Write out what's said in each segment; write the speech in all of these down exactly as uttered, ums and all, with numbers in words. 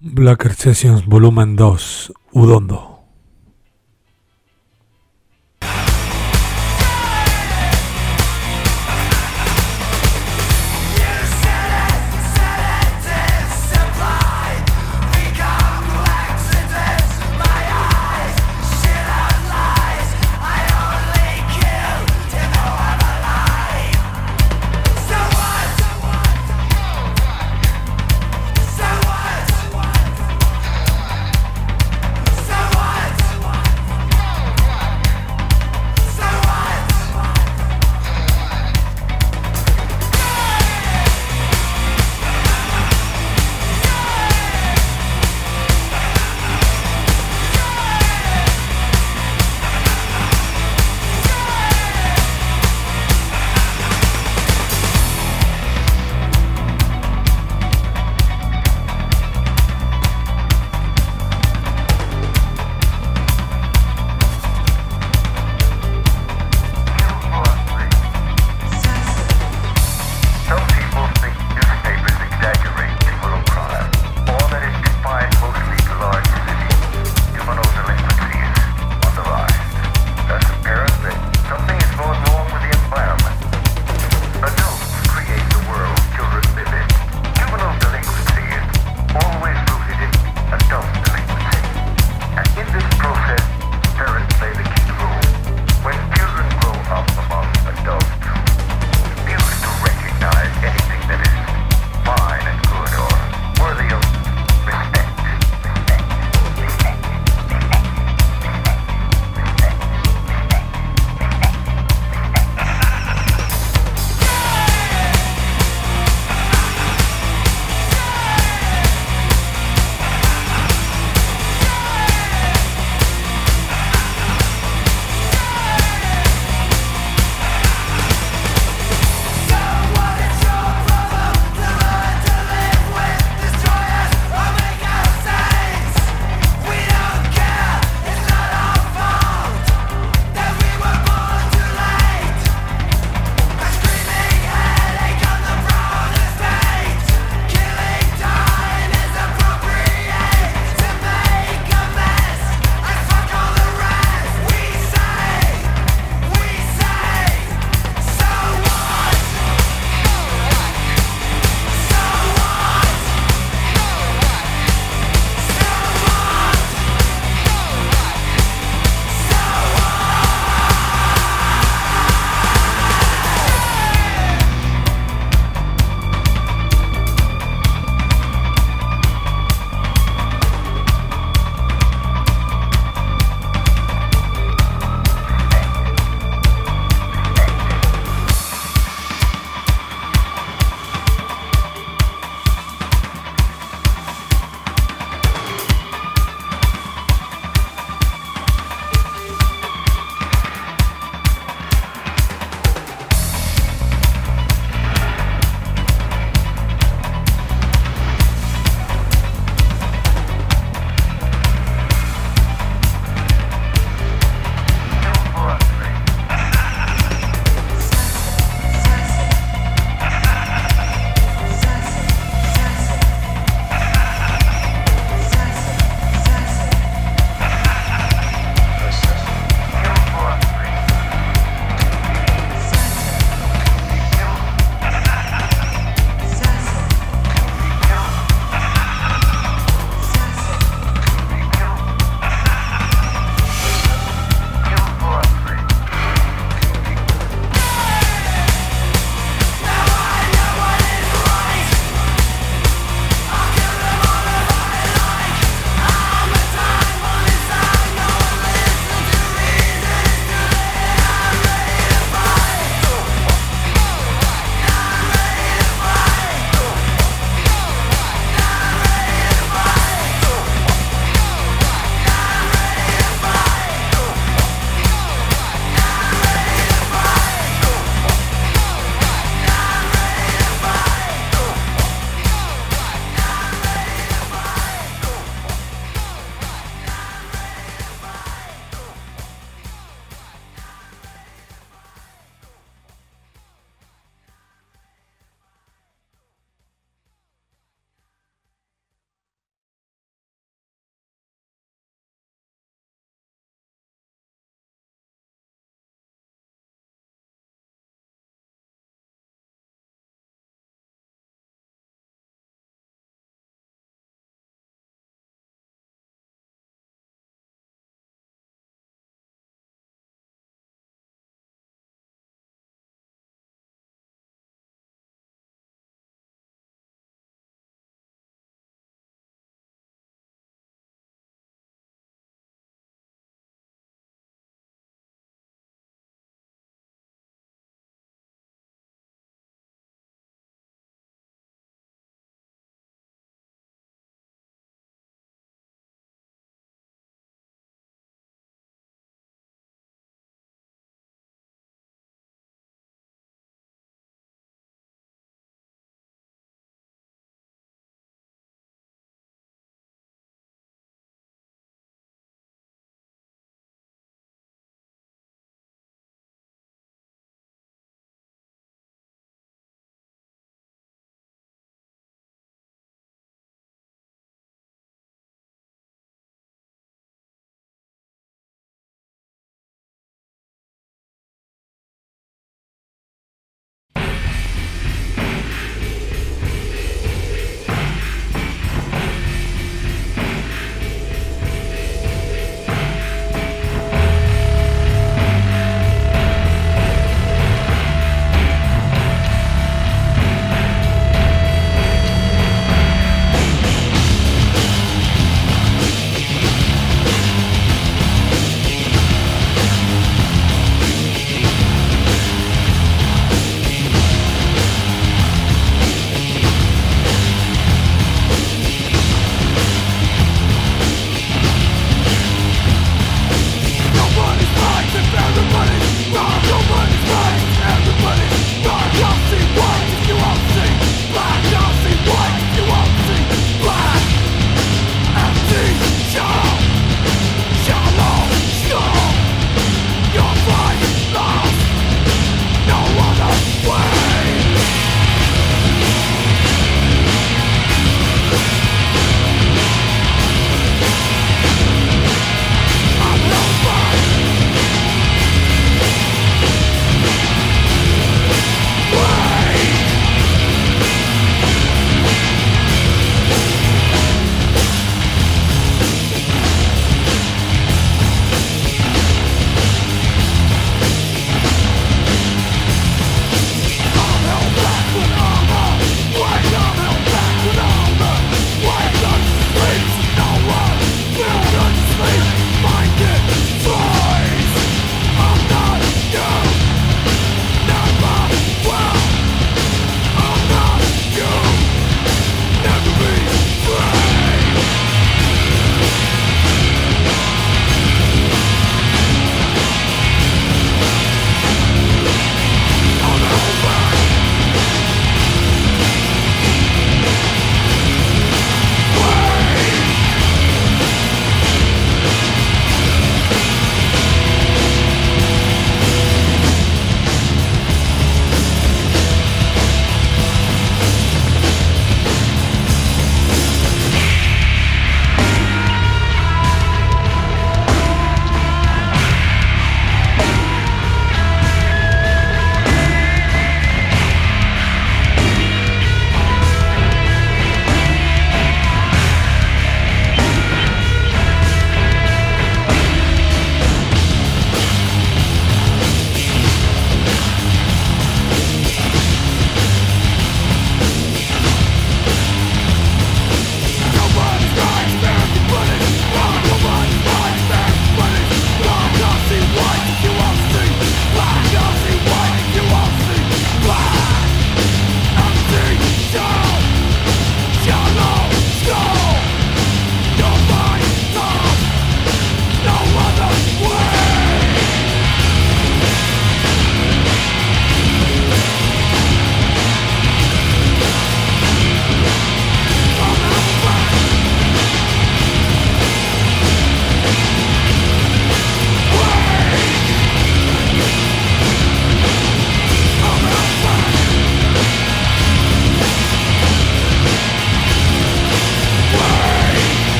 Blacker Sessions Volumen dos, Udondo. So what?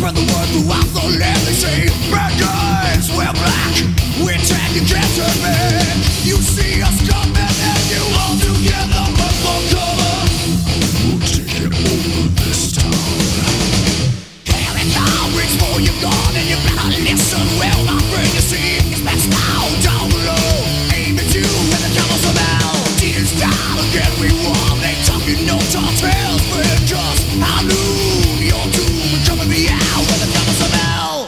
Spread the word throughout the land. They say bad guys wear black. We're tan, you can't turn back. You see us coming and you all together run for cover. We'll take it over this town. Here it comes, reach for your gun and you better listen well, my friend. You see it's best now down below. Aim at you and the camels are out. Tears down again, we won. They talking no tall tales, but just I knew your doom coming me out when the camels are out.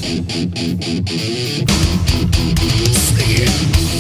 Sleep.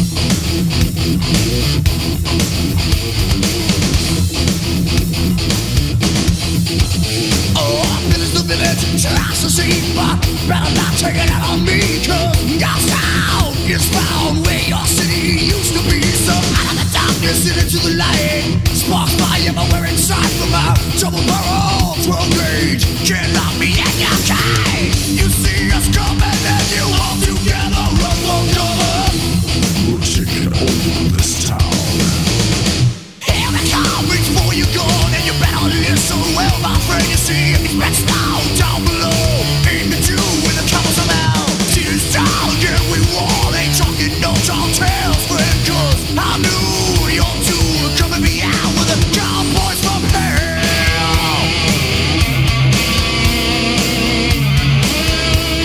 Oh, village to village, tries to see, but better not take it out on me, cause God's town is found where your city used to be. So out of the darkness and into the light, sparks fly everywhere inside from our double barrel twelve gauge. Can't lock me in your cage. You see us coming and you all together run for cover. We'll take it over this town. Here it comes, reach for your gun and you better listen well, my friend. You see it's best now down below. Aim at you when the camels are out. Tears down, yeah we won. Ain't talking no tall tales, friend, cause I knew your two were coming me out with the cowboys from hell.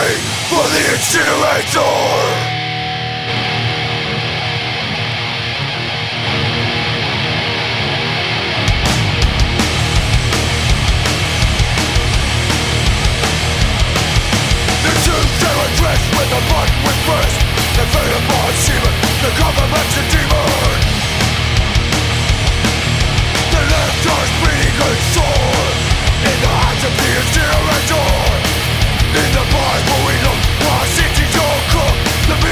wait for the incinerator. Dressed with the blood with first the venom of semen, the government's a demon. The left arm's bleeding and sore in the hands of the incinerator. In the Bible we look, our cities all cook. The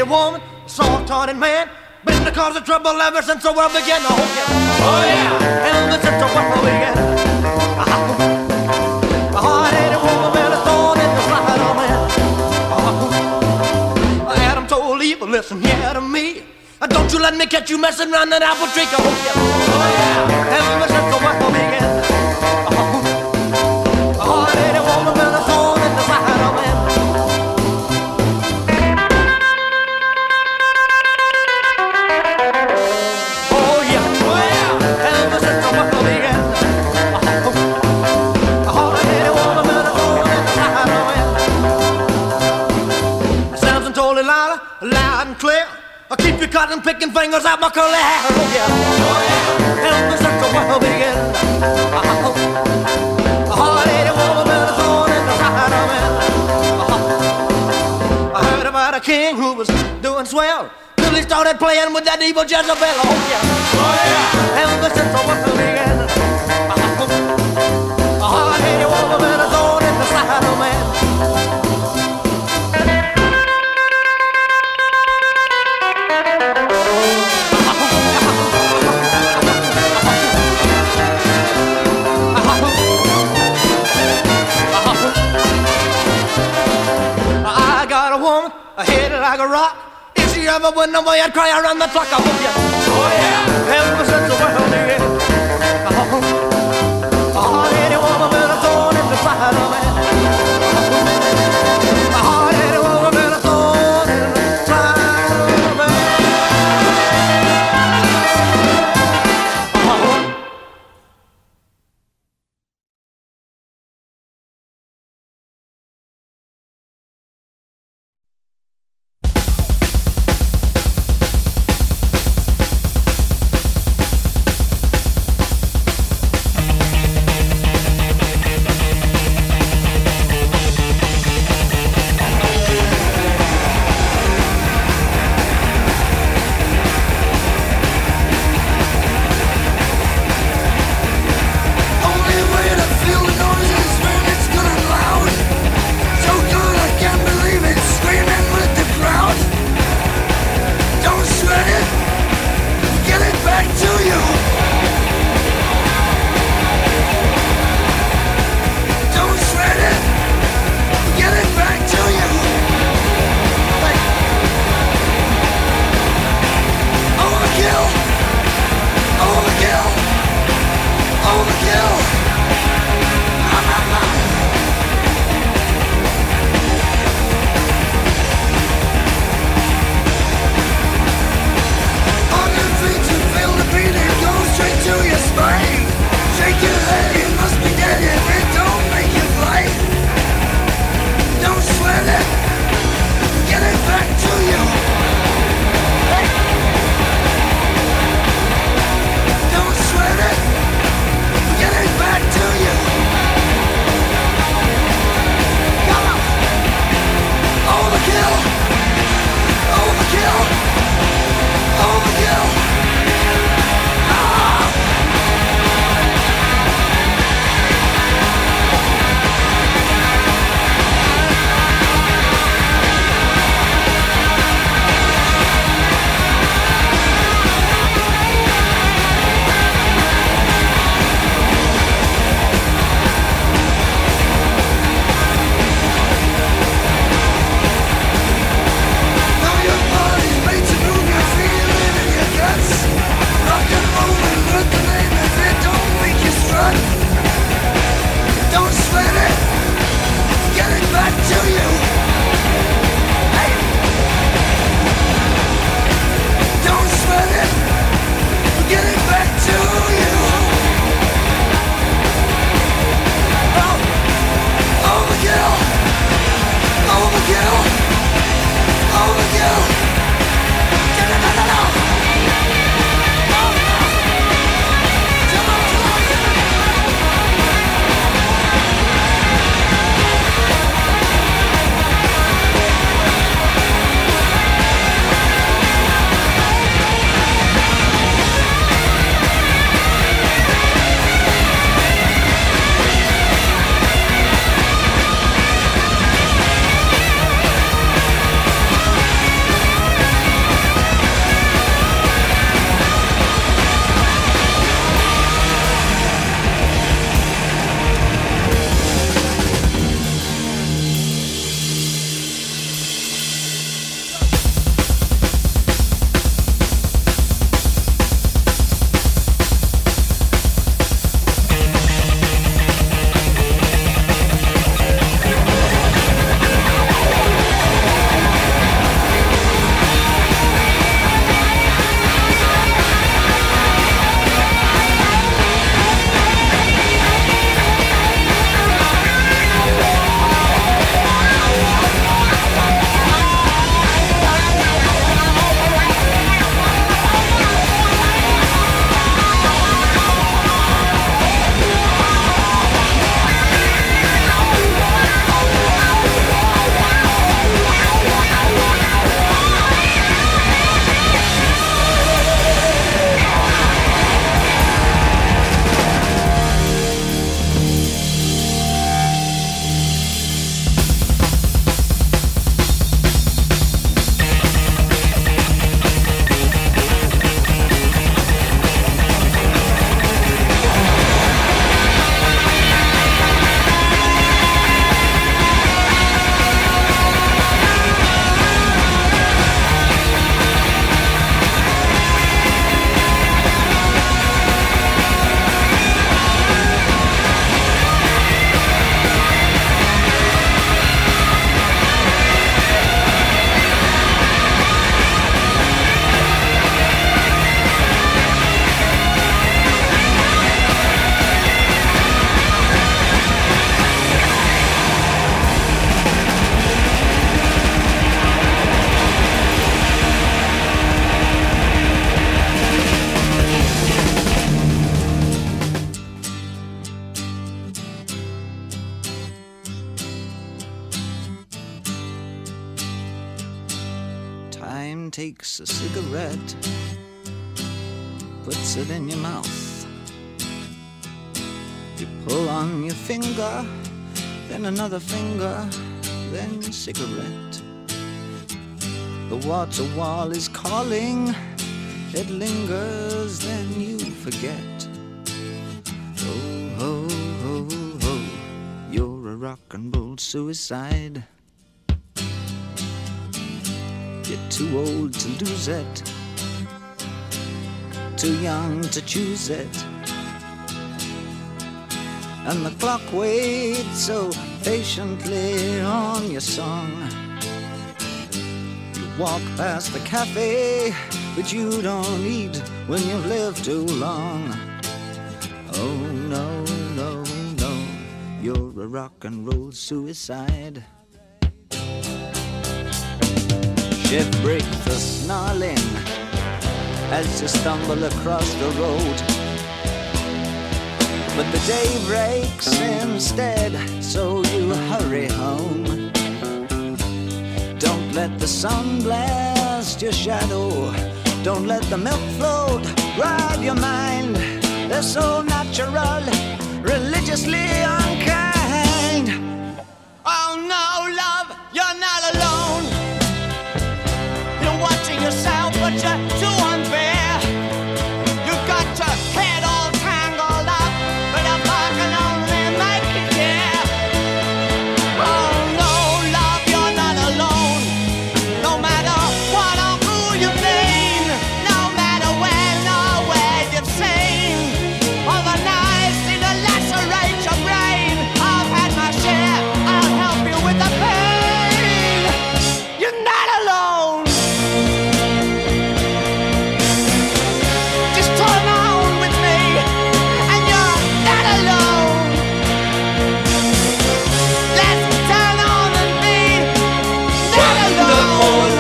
hard-headed woman, soft-hearted man, been the cause of trouble ever since the world began. Oh yeah, oh yeah, ever since the world began. A hard-headed woman with a thorn in the side of man. Adam told Eve, listen here to me. Don't you let me catch you messing around that apple tree. Oh yeah, oh yeah, ever since the world began. A hard-headed woman with a thorn in the side of man. Oh yeah, oh yeah, ever since the world began. A hard-headed woman with a thorn in the side of man. Samson told Delilah loud and clear, keep your cotton picking fingers out my curly hair. Oh yeah, oh yeah, ever since the world began. A hard-headed woman with a thorn in the side of man. I heard about a king who was doing swell till he started playing with that evil Jezebel. Oh yeah, oh yeah, ever since the world began. A hard-headed woman with a thorn in the side of man. Like a rock. If she ever went away, I'd cry around the clock. I hope you. Oh yeah, ever since the world began. A hard-headed woman with a thorn in the side of man. A hard-headed woman with a thorn in the side of man. takes a cigarette, puts it in your mouth. You pull on your finger, then another finger, then cigarette. The water wall is calling, it lingers, then you forget. Oh, ho, ho, ho, you're a rock and roll suicide. You're too old to lose it, too young to choose it. And the clock waits so patiently on your song. You walk past the cafe, but you don't eat when you've lived too long. Oh no, no, no, you're a rock and roll suicide. Shift break the snarling as you stumble across the road. But the day breaks instead, so you hurry home. Don't let the sun blast your shadow. Don't let the milk float rob your mind. They're so natural, religiously unkind. Oh no, love, you're not alone. You're watching yourself, but you're too unfair. You got your head all tangled up, but a buck can only make you care. Oh no, love, you're not alone. No matter what or who you've been, no matter when or where you've seen, all the knives seem to lacerate your brain. I've had my share, I'll help you with the pain. You're not alone. Just turn on with me, and you're not alone. Let's turn on and be not alone.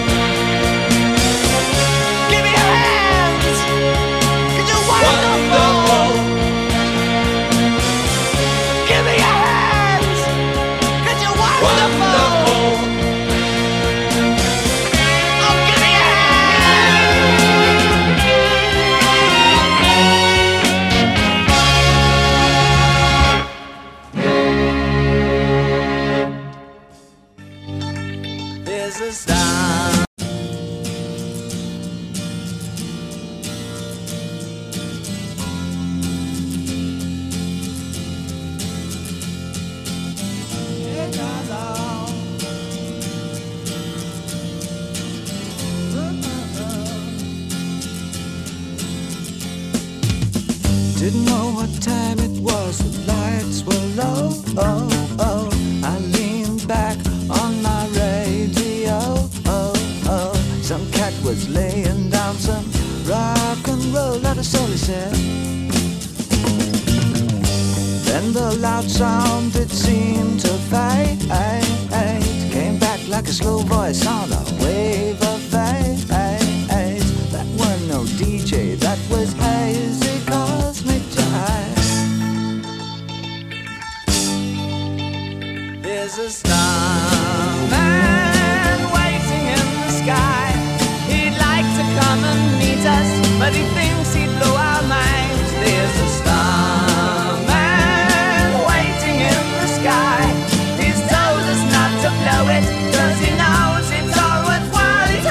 Give me your hands, 'cause you're wonderful. Give me your hands, 'cause you're wonderful. Oh, give me your hands. There's a star. Didn't know what time it was, the lights were low. Oh, oh, I leaned back on my radio. Oh, oh, some cat was laying down some rock and roll, not a soul, he said. Then the loud sound, it seemed to fade. Came back like a slow voice on a wave of fade. That was no D J, that was hazy cosmic jive. There's a starman waiting in the sky. He'd like to come and meet us, but he thinks he'd blow our minds. There's a starman waiting in the sky. He's told us not to blow it, 'cause he knows it's all worthwhile if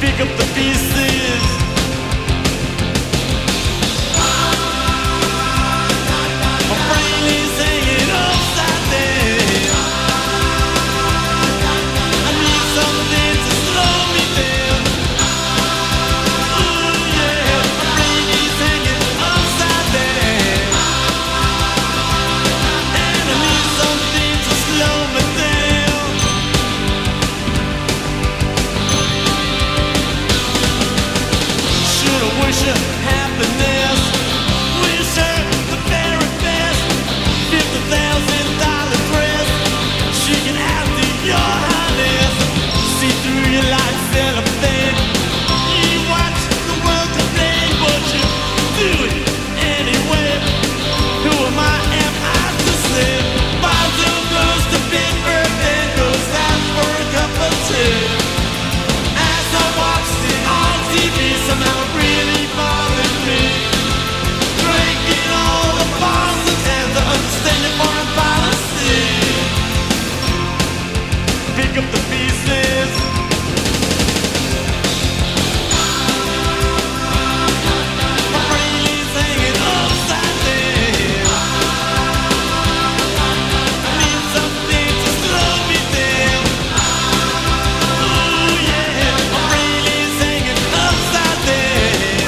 pick up the pieces. My brain is hanging upside down. I need something to slow me down. Ooh yeah, my brain is hanging upside down. And I need something to slow me down. Should I wish her happiness? Wish her the very best. Fifty thousand dollar dress. She can have to your highness. See through your life cellophane. You watch the world complain, but you do it anyway. Who am I? Am I to say? Bottom goes to big birthday, goes out for a cup of tea. As I watched it on T V, somehow it really bothered me. Breaking all the bonds and have to understand your foreign policy. Pick up the pieces. My brain is hanging upside down. I need something to slow me down. Ooh yeah, my brain is hanging upside down.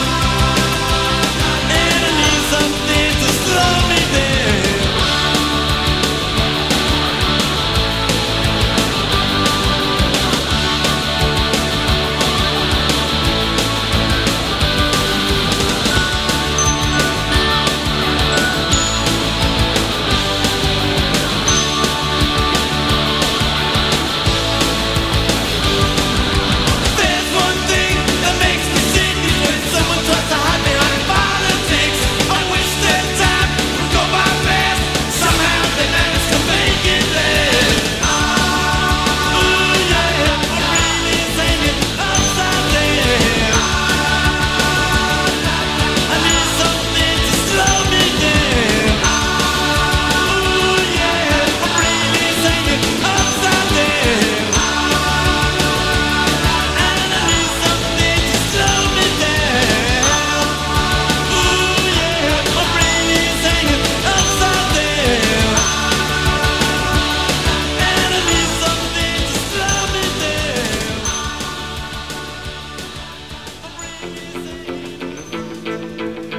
And I need something to slow me down. There's one thing that makes me sick is when someone tries to hide behind politics. I wish their time would go by fast. Somehow they manage to make it last. Ooh yeah, my brain is hanging upside down. I need something to slow me down. Ooh yeah, my brain is hanging upside down. And I need something to slow me down. Ooh yeah, my brain is hanging upside down. And I need something to slow me down. My brain is hanging.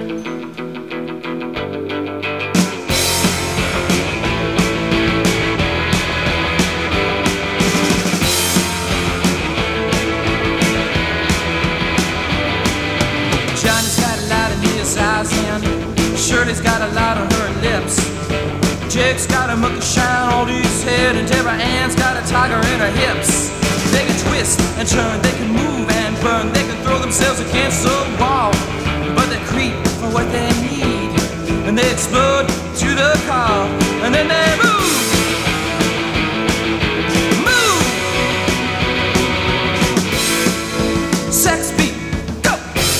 Johnny's got a light in his eyes and Shirley's got a light on her lips. Jake's got a monkey shine on his head and Deborah Ann's got a tiger in her hips. They can twist and turn, they can move and burn, they can throw themselves against the wall, but they creep for what they need and they explode to the call and then they move. Move! Sex beat, go!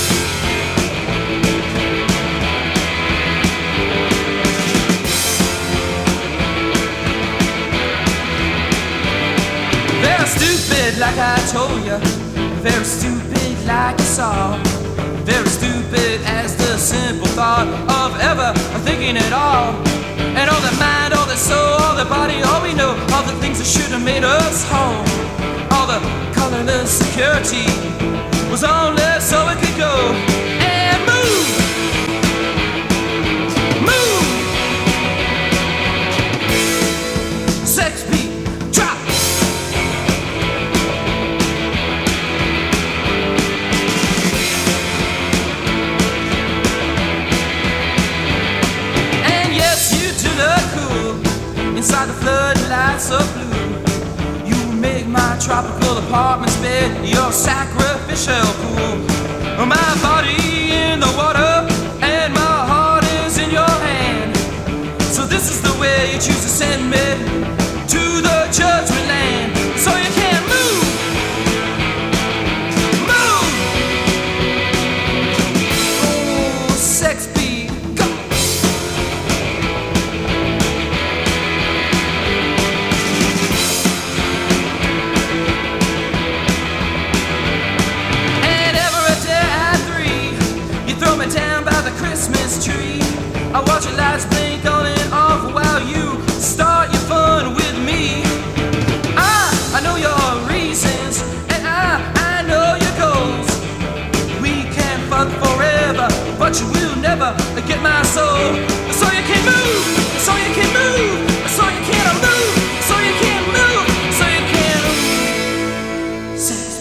Very stupid like I told you, very stupid like you saw, very stupid as the simple thought of ever thinking at all. And all the mind, all the soul, all the body, all we know, all the things that should have made us whole, all the colorless security was only so it could go and move. Move! Sex beat, drop! And yes, you do look cool inside the floodlights of blue. You make my tropical apartment's bed your sacrificial pool. My body in the water and my heart is in your hand. So this is the way you choose to send me to the judgment land. So you can't move. Move! Oh, sex beat, go! I watch your lights blink on and off while you start your fun with me. I, I know your reasons, and I, I know your goals. We can fuck forever, but you will never get my soul. So you can move, so you can move, so you can move, so you can move, so you can sex.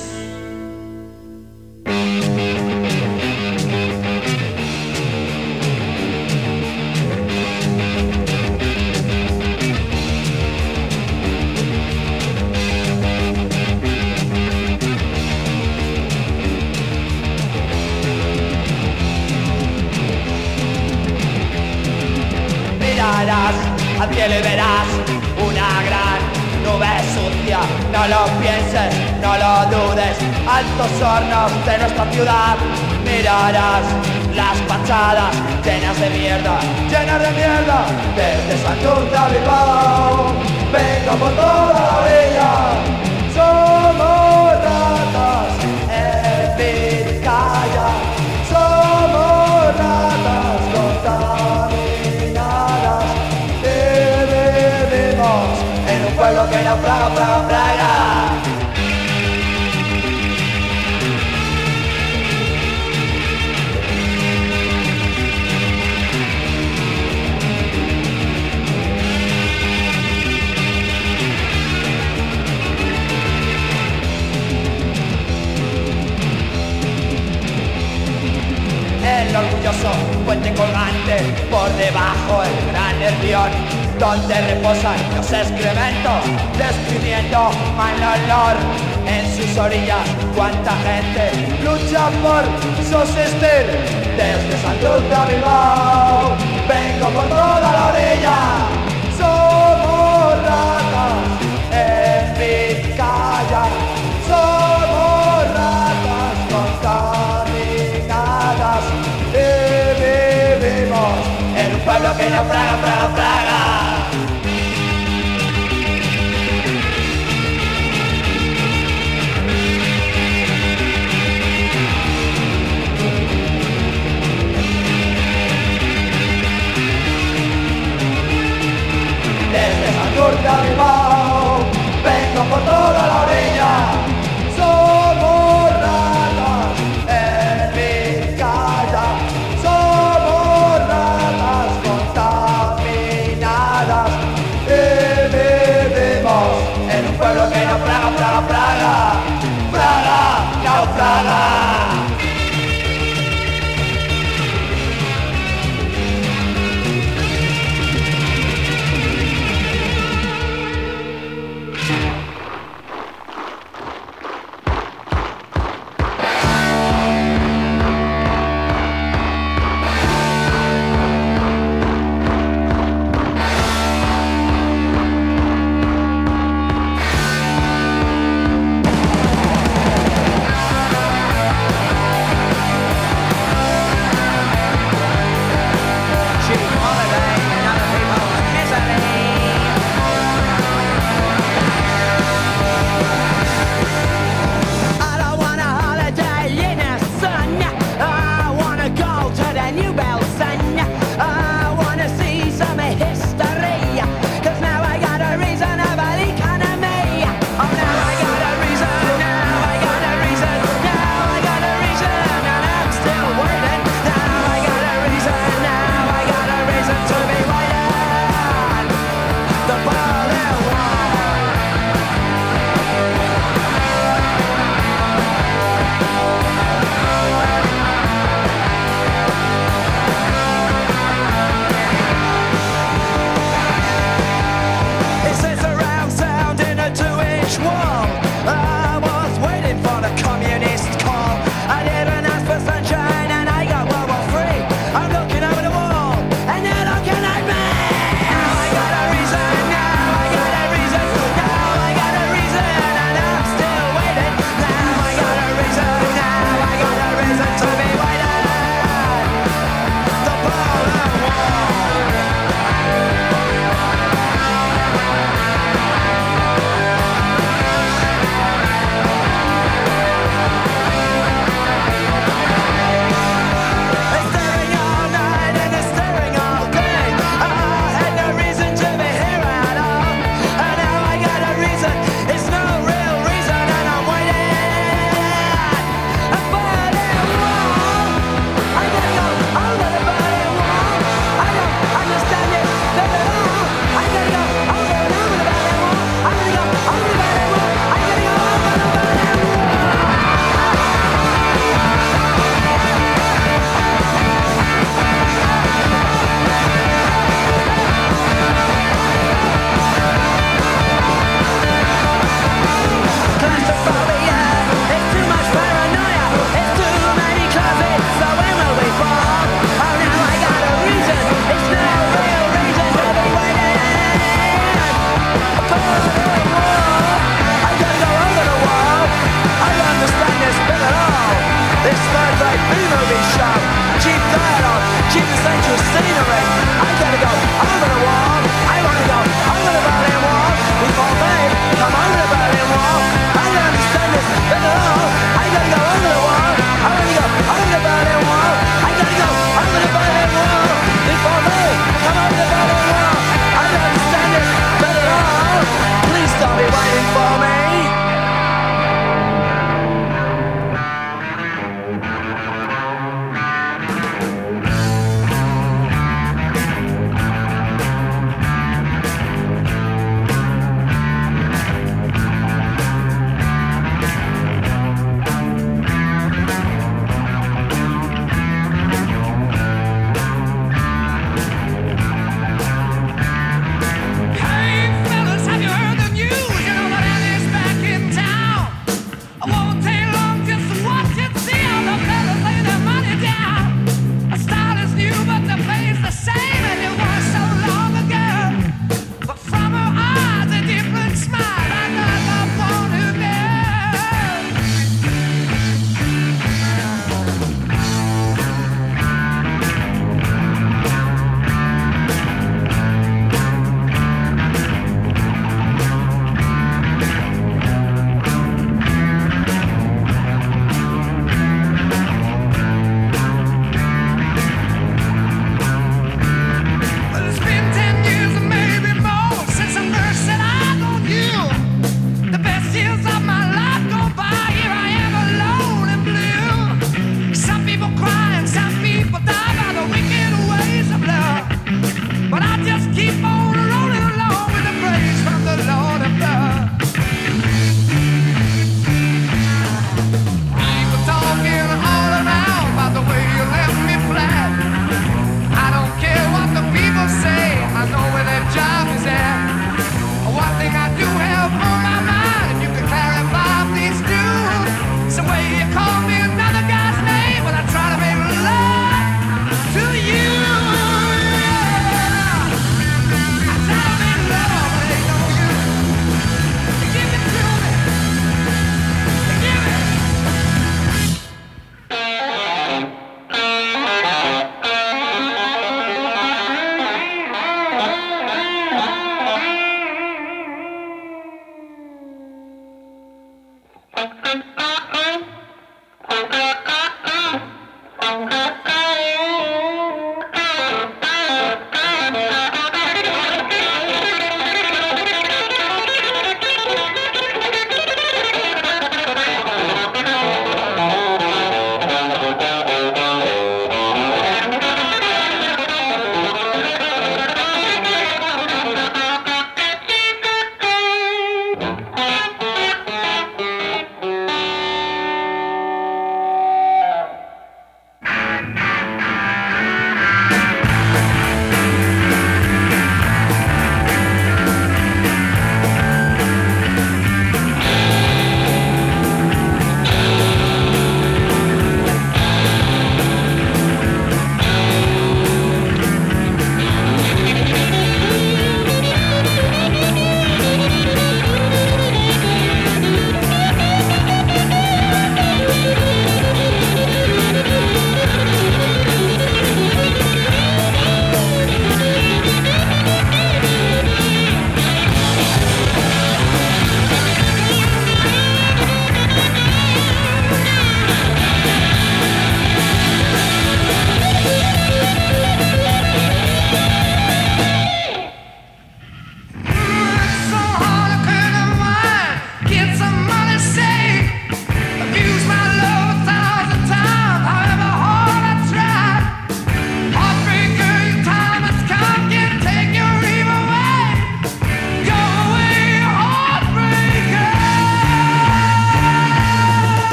Mirarás al cielo y verás una gran nube sucia. No lo pienses, no lo dudes. Altos hornos de nuestra ciudad. Mirarás las fachadas llenas de mierda, llenas de mierda. Desde Santurce a Bilbao vengo por toda la orilla. Somos ratas en Vizcaya. Somos ratas contaminadas. Y vivimos en un pueblo que naufraga, fraga, fraga. El orgulloso puente colgante, por debajo el gran nervión, donde reposan los excrementos, despidiendo mal olor. En sus orillas, cuánta gente lucha por subsistir. Desde Santurce a Bilbao vengo por toda la orilla. Somos ratas en Vizcaya. Somos ratas contaminadas. Y vivimos en un pueblo que naufraga, fraga, fraga. Desde Santurce a Bilbao vengo por toda la orilla. Somos ratas en Vizcaya. Somos ratas contaminadas.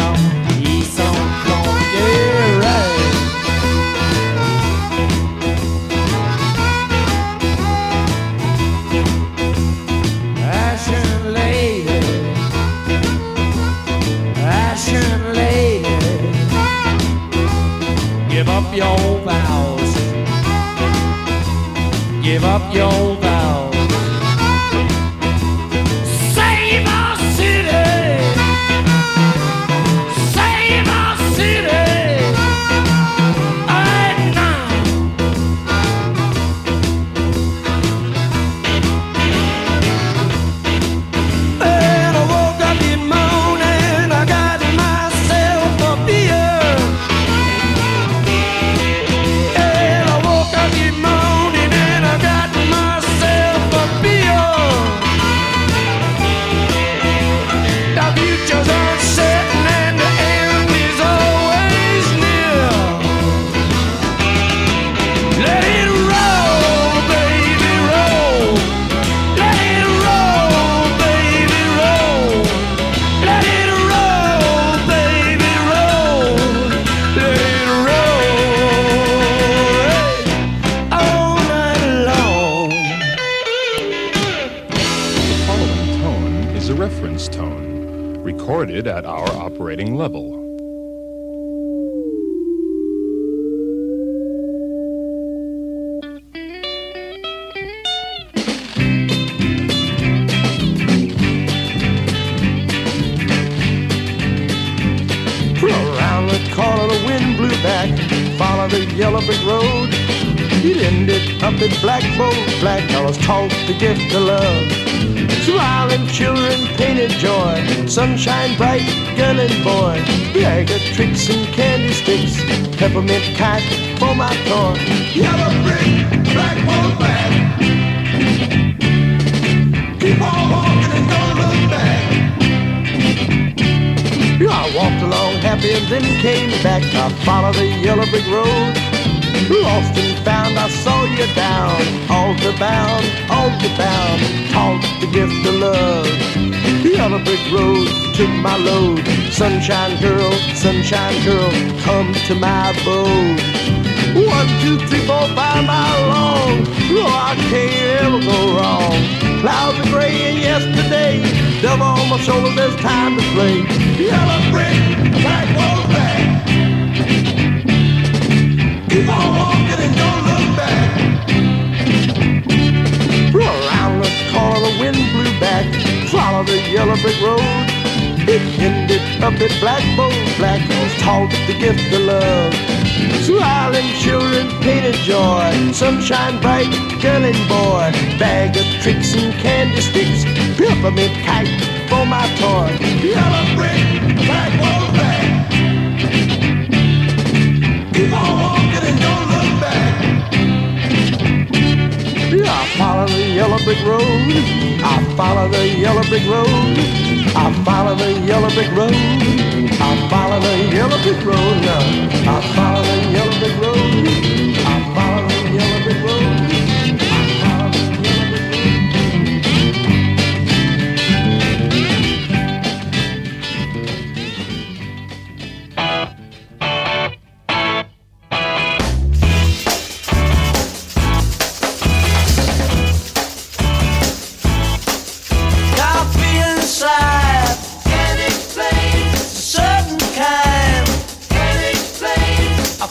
He's on corn, yeah, right. Ashen lady, ashen lady, give up your vows, give up your vows. Save our city, save our city, right now. And I woke up this morning, I got myself a beer. And I woke up this morning and I got myself a beer. The future's uncertain and the end is always near. Let it roll, baby, roll. Let it roll, baby, roll. Let it roll, baby, roll. Let it roll all night long. The following tone is a reference tone, recorded at our operating level. Around the corner the wind blew back, followed the yellow brick road. It ended up in Black Bolt, black colors taught the gift of love. Smiling children painted joy, sunshine bright, girl and boy. Bag of tricks and candy sticks, peppermint kite for my toy. Yellow brick, black Bolt back. Keep on walking and don't look back. I walked along happy and then came back. I followed the yellow brick road. Lost and found, I saw you down. Altar bound, altar bound, taught the gift of love. The yellow brick road took my load. Sunshine girl, sunshine girl, come to my abode. One, two, three, four, five mile long. Oh, I can't ever go wrong. Clouds are gray and yesterday, devil on my shoulder, there's time to play. Yellow brick, black wall back. Keep on walking and don't look back. Around the corner the wind blew back, follow the yellow brick road. It ended up at Black Bolt, black was taught the gift of love. Smiling children painted joy, sunshine bright, girl and boy. Bag of tricks and candy sticks, peppermint kite for my toy. Yellow brick, black wall back. Keep on walking and don't look back. I follow the yellow brick road. I follow the yellow brick road. I follow the yellow brick road. I follow the yellow brick road. I follow the yellow brick road. I follow the yellow brick road. I follow the yellow brick road. I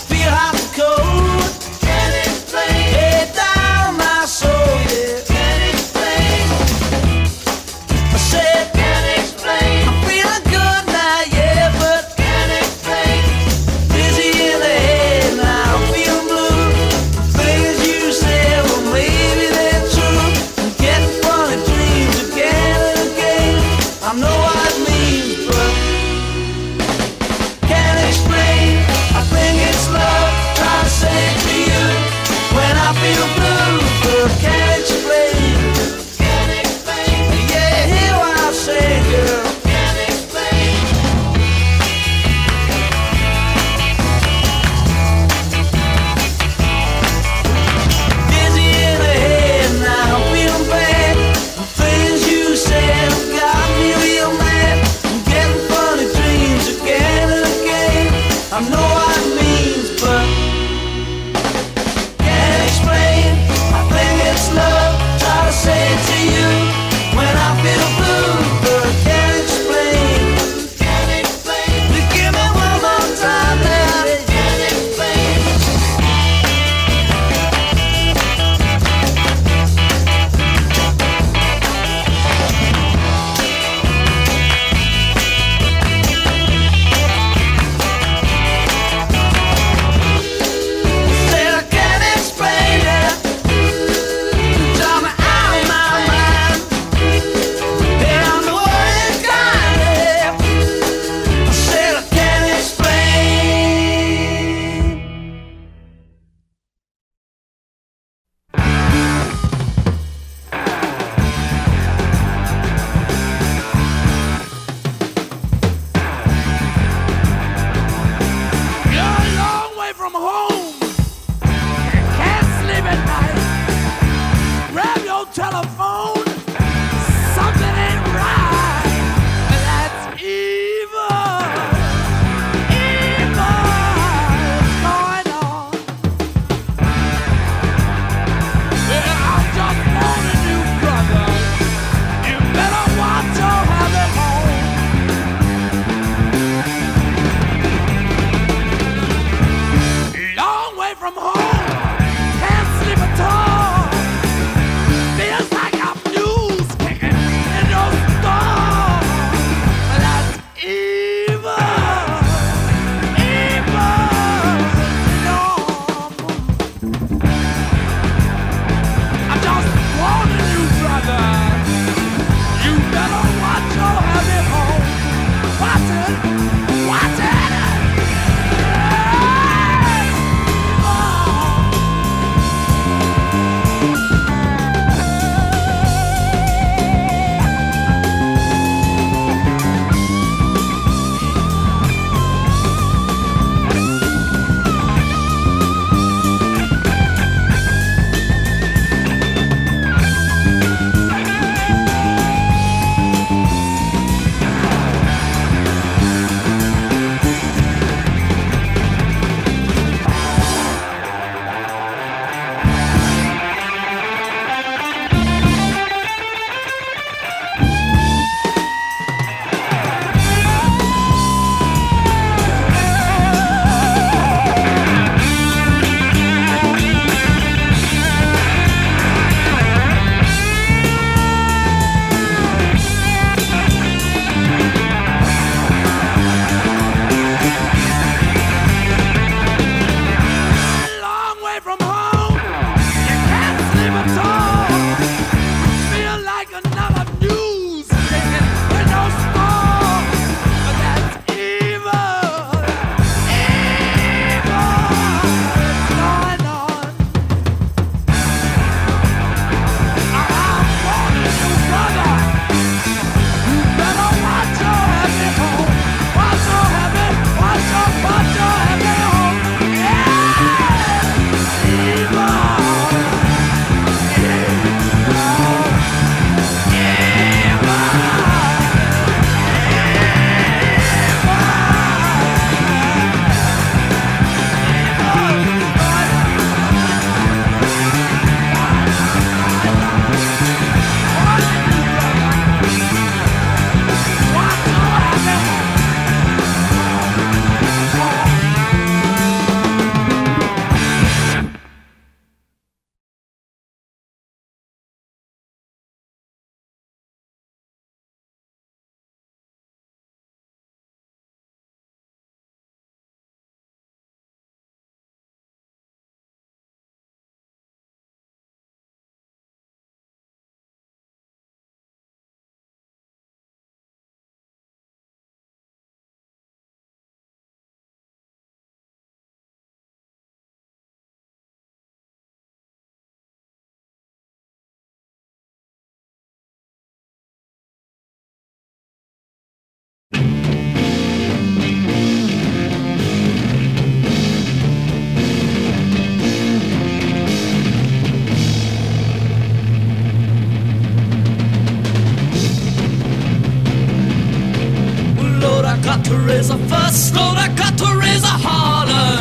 bus load, I got to raise a holler.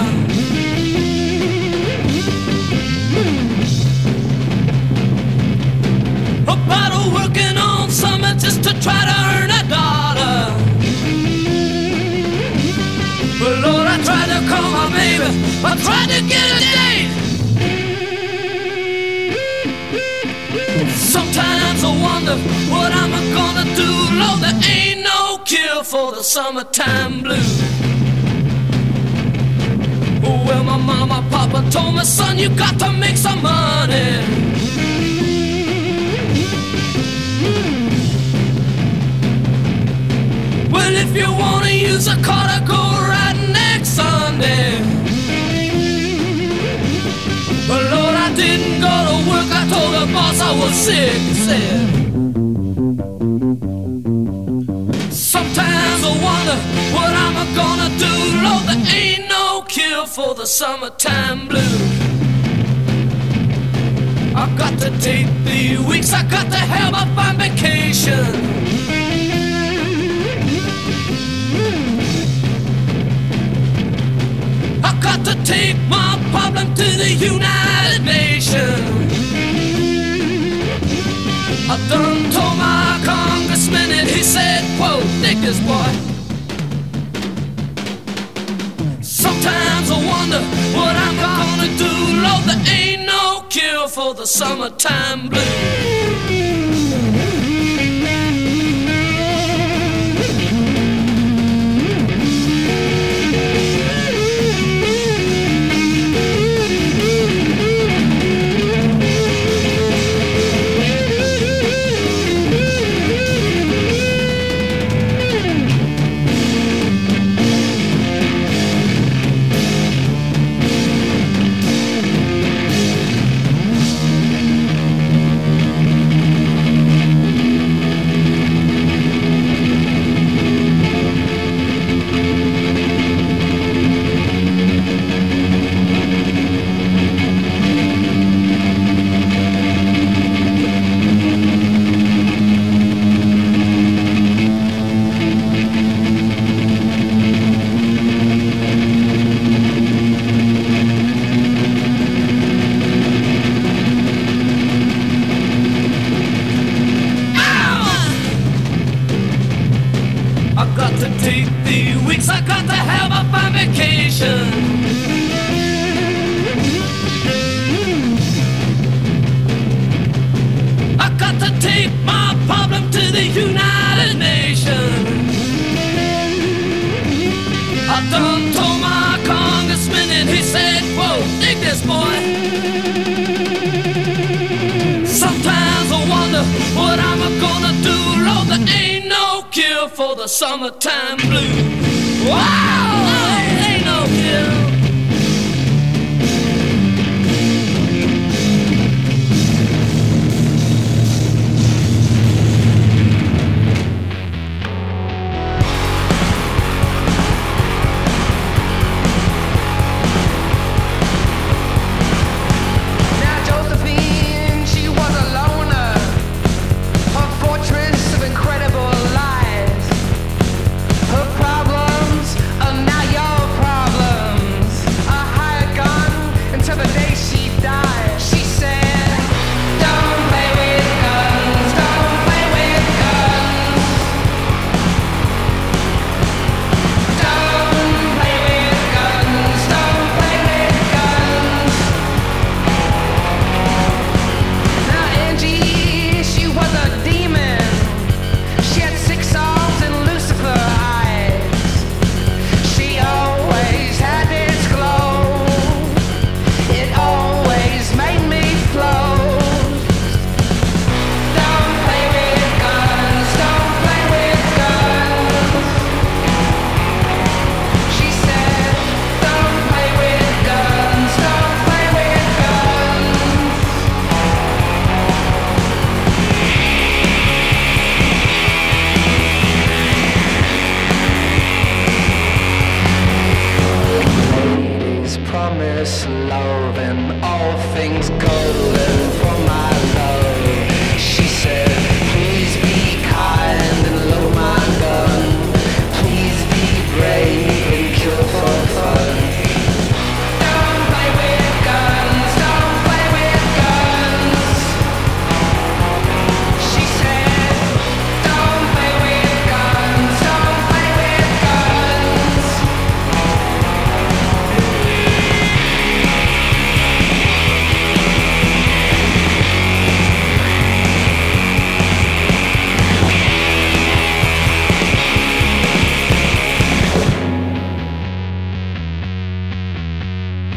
About working on something just to try to earn a dollar. But Lord, I tried to call my baby, I tried to get a date. Sometimes I wonder what I'm gonna do. Lord, there ain't no cure for the summertime blues. Well, my mama, papa told me, son, you got to make some money. Well, if you wanna use a car to go right next Sunday. But Lord, I didn't go to work, I told the boss I was sick, he said. Sometimes I wonder what I'm gonna do. Lord, there ain't no cure for the summertime blues. I've got to take the weeks, I got to have a fine vacation. I got to take my problem to the United Nations. I done told my congressman and he said, quote, dig this boy. Sometimes I wonder what I'm gonna do. Lord, there ain't no cure for the summertime blues. Summertime blues. Wow, ain't no cure. Please be kind and load my gun. Please be brave.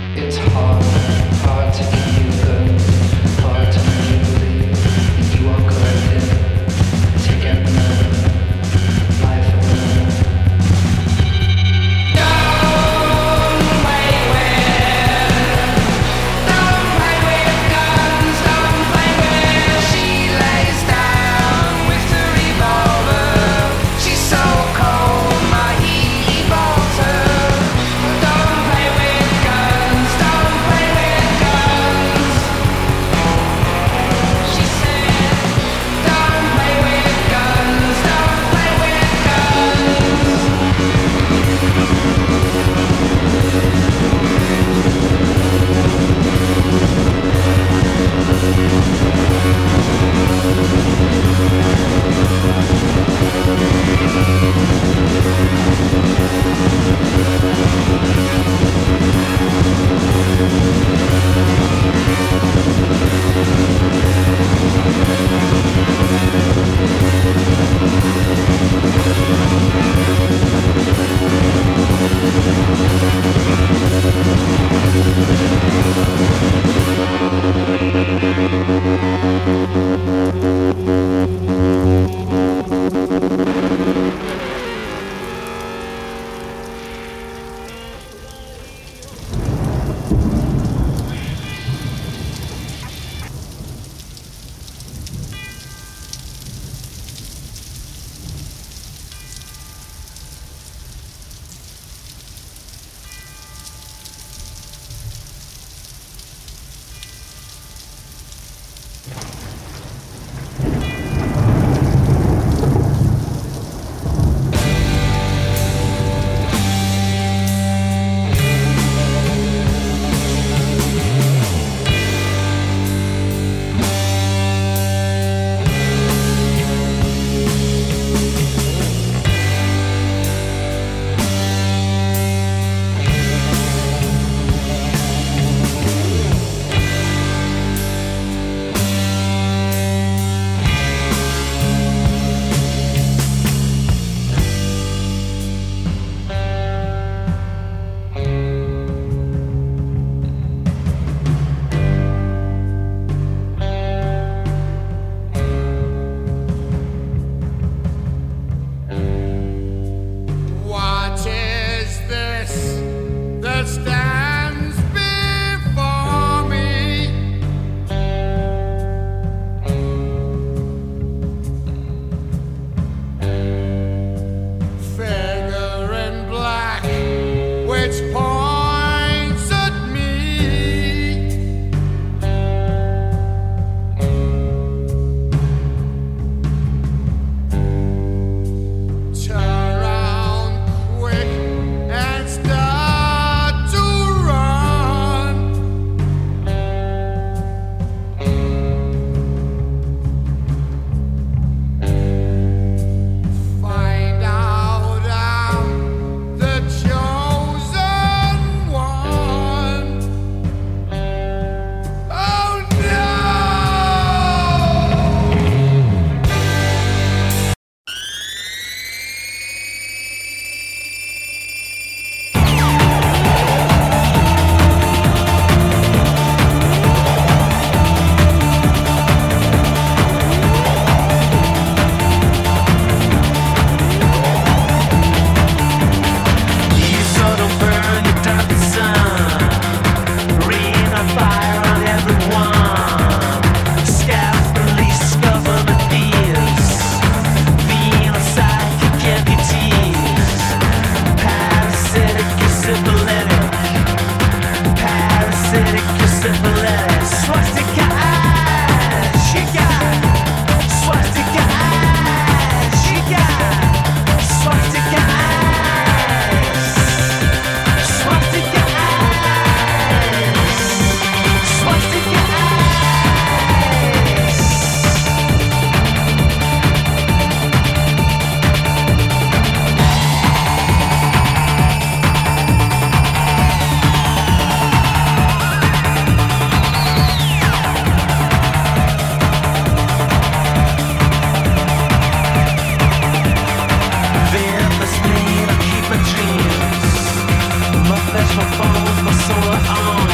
my phone, my solar arm.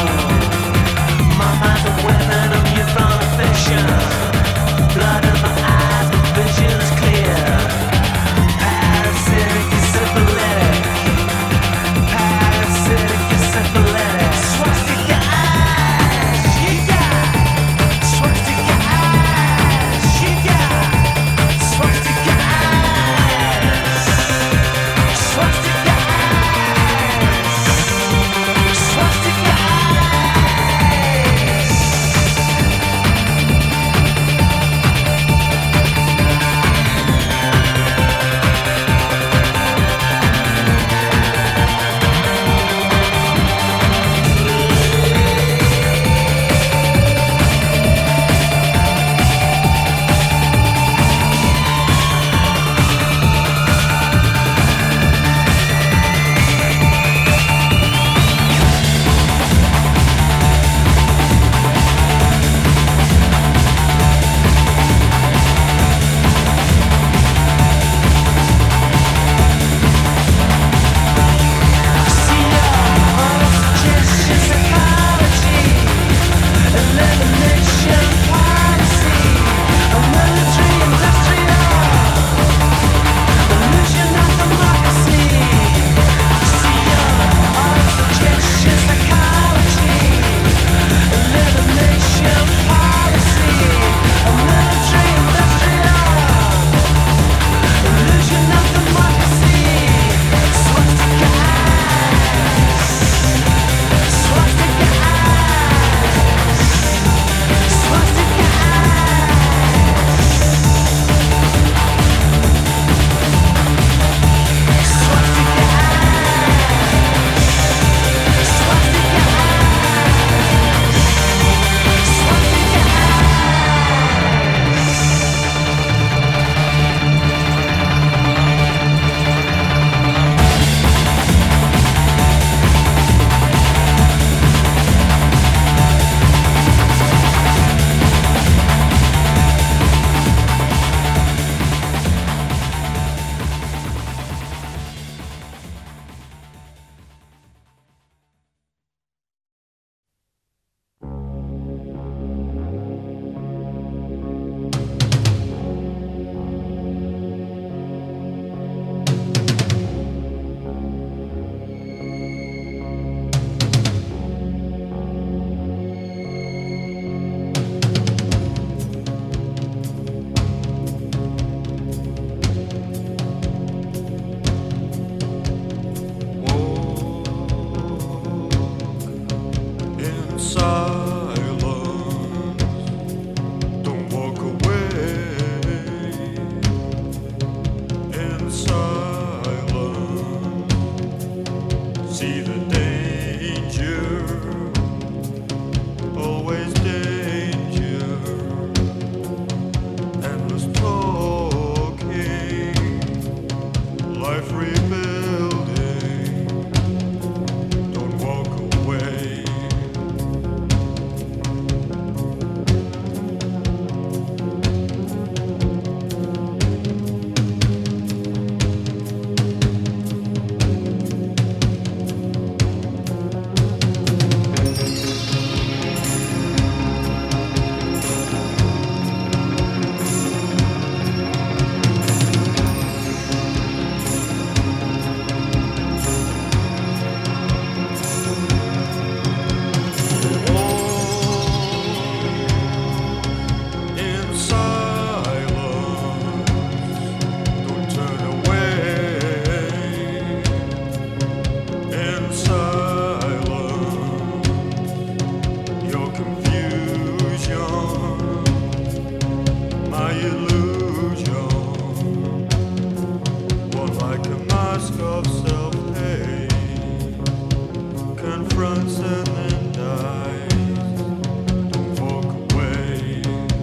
confronts and then dies. Don't walk away.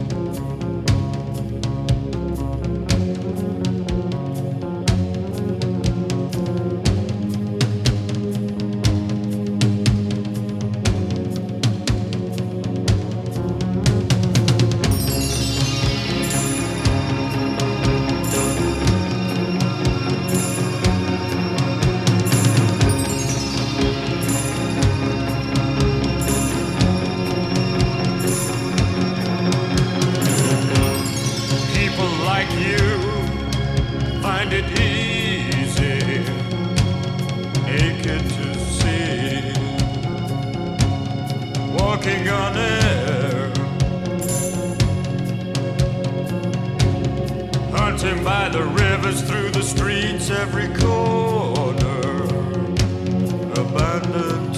People like you find it easy, naked to see, walking on air, hunting by the rivers, through the streets, every corner, abandoned